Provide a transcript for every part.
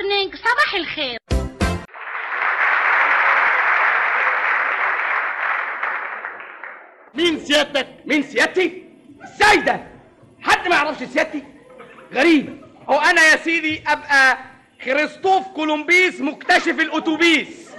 مورنينج، صباح الخير. مين سيادتك؟ مين سيادتي؟ ازاي ده؟ حد ما يعرفش سيادتي؟ غريب. هو انا يا سيدي ابقى كريستوف كولومبيس مكتشف الاتوبيس؟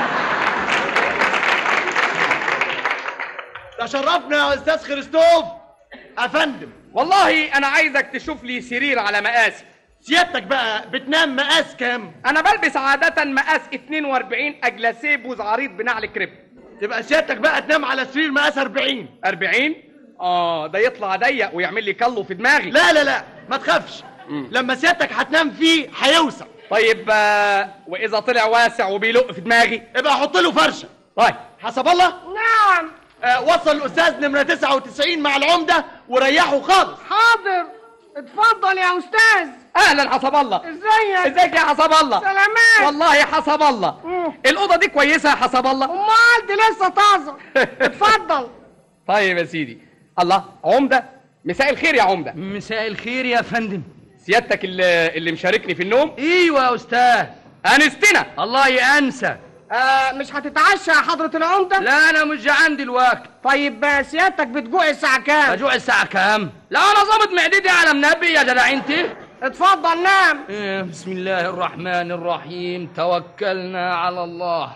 تشرفنا يا استاذ كريستوف. افندم والله انا عايزك تشوف لي سرير على مقاسي. سيادتك بقى بتنام مقاس كام؟ انا بلبس عادة مقاس 42 اجلاسيه بوز عريض بنعل كريب. تبقى سيادتك بقى تنام على سرير مقاس 40. 40؟ ده يطلع ضيق ويعمل لي كلو في دماغي. لا لا لا ما تخافش. لما سيادتك هتنام فيه هيوسع. طيب واذا طلع واسع وبيلق في دماغي ابقى حط له فرشه. طيب حسب الله. نعم. وصل الاستاذ نمره 99 مع العمده وريحه خالص. حاضر، اتفضل يا استاذ. اهلا حسب الله. ازيك يا حسب الله؟ سلامات. والله حسب الله. الاوضه دي كويسه يا حسب الله؟ امال دي لسه طازه. اتفضل. طيب يا سيدي. الله، عمده، مساء الخير يا عمده. مساء الخير يا فندم. سيادتك اللي مشاركني في النوم؟ ايوه يا استاذ. انستنا. الله يأنسى. مش هتتعشى يا حضرة العمدة؟ لا انا مش جعان دلوقتي. طيب سيادتك بتجوع الساعة كام؟ بجوع الساعة كام؟ لا انا ظابط معدتي على منبه يا جدع انت. اتفضل نام. بسم الله الرحمن الرحيم، توكلنا على الله.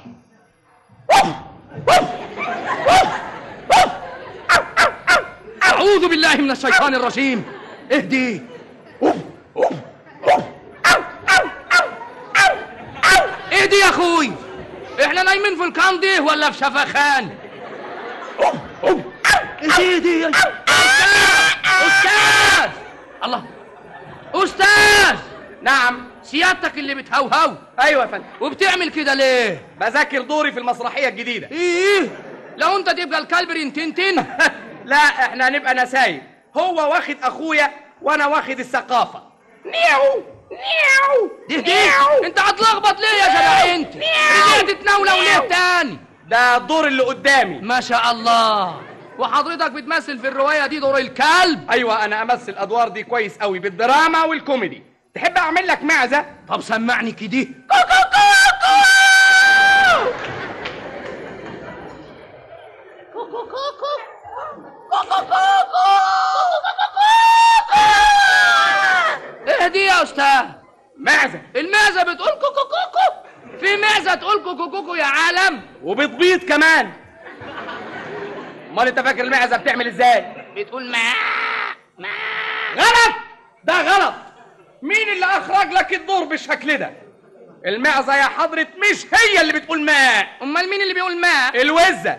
اعوذ بالله من الشيطان الرجيم. اهدي. اهدي يا اخوي، احنا نايمين في الكاندي ولا في شفخان؟ اهدي يا استاذ. الله، استاذ. نعم. سيادتك اللي بتهوهو؟ ايوه يا فندم. وبتعمل كده ليه؟ بذاكر دوري في المسرحيه الجديده. ايه لو انت تبقى الكلب رنتنتن. لا احنا هنبقى نسايب. هو واخد اخويا وانا واخد الثقافه. نيو نيو دي انت هتلخبط ليه يا جدع انت؟ رجعت تناوله وليه تاني؟ ده الدور اللي قدامي. ما شاء الله. وحضرتك بتمثل في الروايه دي دور الكلب؟ ايوه انا امثل الادوار دي كويس قوي بالدراما والكوميدي. تحب اعمل لك معزه؟ طب سمعني كده. اهدي يا استاذ. معزه. المعزه بتقول كوكو كوكو. في معزه تقول كوكو كوكو يا عالم. وبتبيض كمان. امال انت فاكر المعزه بتعمل ازاي؟ بتقول ما غلط. ده غلط. مين اللي اخرج لك الدور بالشكل ده؟ المعزه يا حضرة مش هي اللي بتقول ماء. امال مين اللي بيقول ماء؟ الوزه.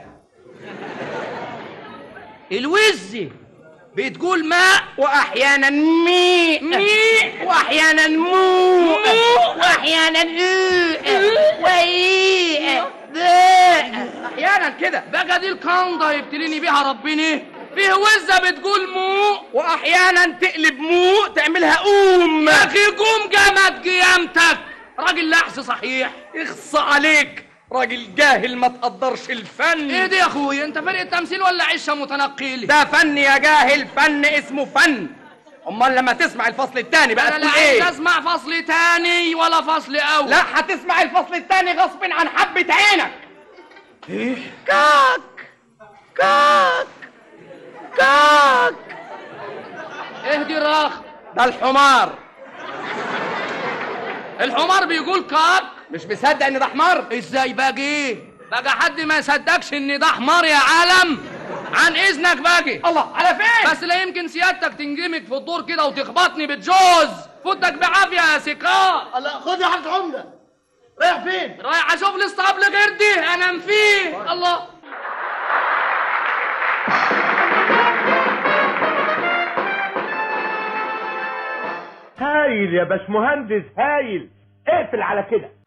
الوزه بتقول ماء واحيانا ميء واحيانا مو واحيانا احيانا كده. بقى دي الكنده يبتليني بيها ربنا. فيه وزه بتقول مو واحيانا تقلب مو تعملها قوم. يا اخي قوم جامد قيامتك. راجل لحس صحيح. اخص عليك، راجل جاهل ما تقدرش الفن. ايه دي يا اخويا؟ انت فريق تمثيل ولا عشه متنقل؟ ده فن يا جاهل، فن اسمه فن. امال لما تسمع الفصل الثاني بقى انا تقول لا ايه؟ عايز اسمع فصل تاني ولا فصل اول. لا هتسمع الفصل الثاني غصب عن حبة عينك. ايه؟ كاك كاك كاك. اهدي الراخ. ده الحمار. الحمار بيقول كاك. مش مصدق ان ده حمار؟ ازاي باجي؟ بقى حد ما يصدقش ان ده حمار يا عالم؟ عن اذنك باجي. الله، على فين؟ بس لا يمكن سيادتك تنجمك في الدور كده وتخبطني بالجوز. فوتك بعافيه يا سكار. الله، خد يا حاج عمده. رايح فين؟ رايح اشوف لي اسطبل غير دي انام فيه. الله. هايل يا باشمهندس، هايل. اقفل على كده.